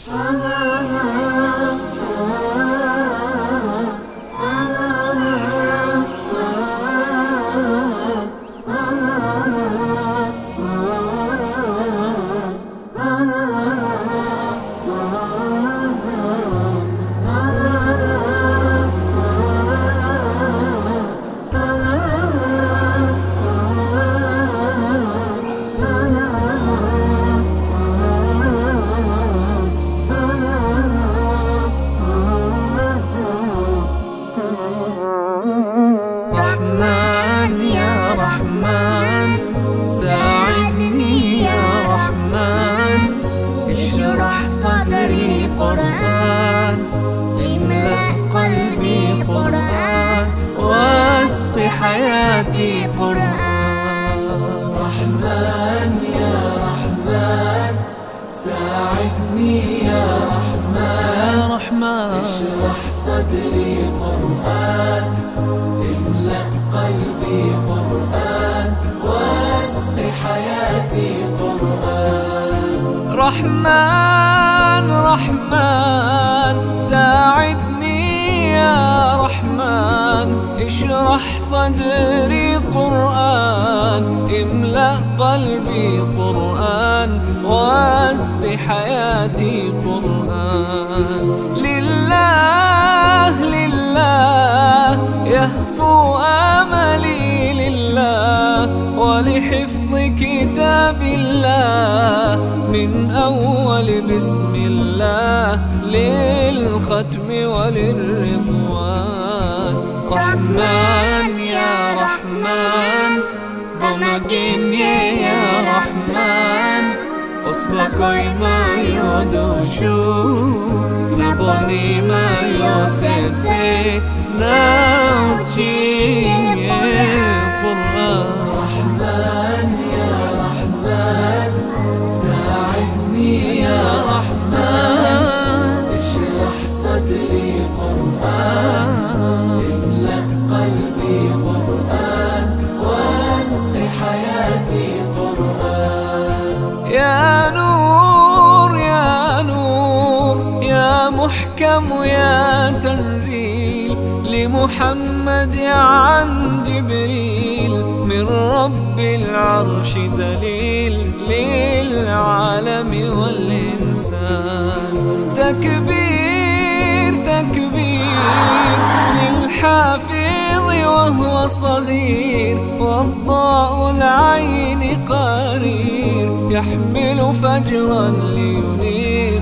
رحمن يا رحمن ساعدني يا رحمن، اشرح صدري قرآن، املأ قلبي قرآن، واسق حياتي قرآن. رحمن يا رحمن ساعدني يا رحمن، اشرح صدري قرآن، املأ قلبي قرآن، واسق حياتي قرآن. رحمن رحمن ساعدني يا رحمن، اشرح صدري قرآن، املأ قلبي قرآن، واسق حياتي قرآن. لله لله يهفو آملي لله، ولحفظ كتاب الله من أول بسم الله للختم وللرضوان. رحمن يا رحمن بمجيني يا رحمن، أصبكي ما يدوشو نبني ما يوسيتي ناوتين يا قرآن. رحمن يا رحمن ساعدني يا رحمن، اشرح صدري قرآن، املأ قلبي قرآن، واسق حياتي قرآن. يا نور يا نور يا محكم يا تنزيل، لمحمد عن جبريل، من رب العرش دليل للعالم والإنسان. تكبير تكبير للحافظ وهو صغير، والضاء العين قرير، يحمل فجرا لينير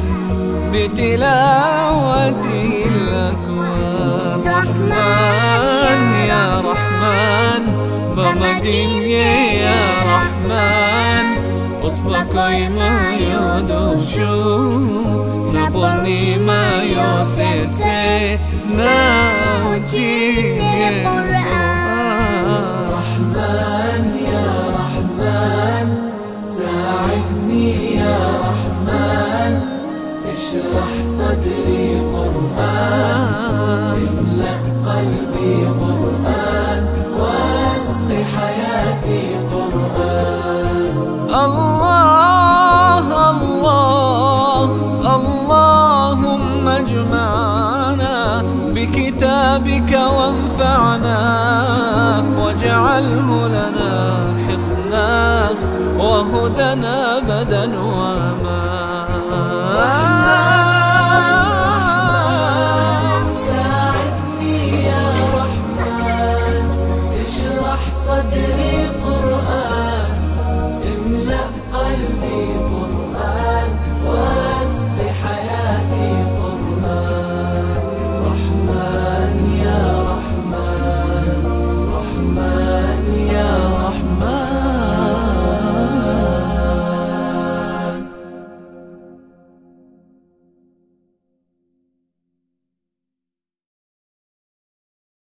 بتلاوته الأكوان. رحمن يا رحمن بمجيني يا رحمن، أصبكي ما يدوشو نبني ما يوسيتي ناوتي قرآن. رحمن يا رحمن ساعدني يا رحمن، اشرح صدري قرآن، املأ قلبي قرآن، واسق حياتي قرآن. الله الله اللهم اجمعنا بكتابك وانفعنا، واجعله لنا حصنا وهدنا أبدا وأمان. ساعدني يا رحمن اشرح صدري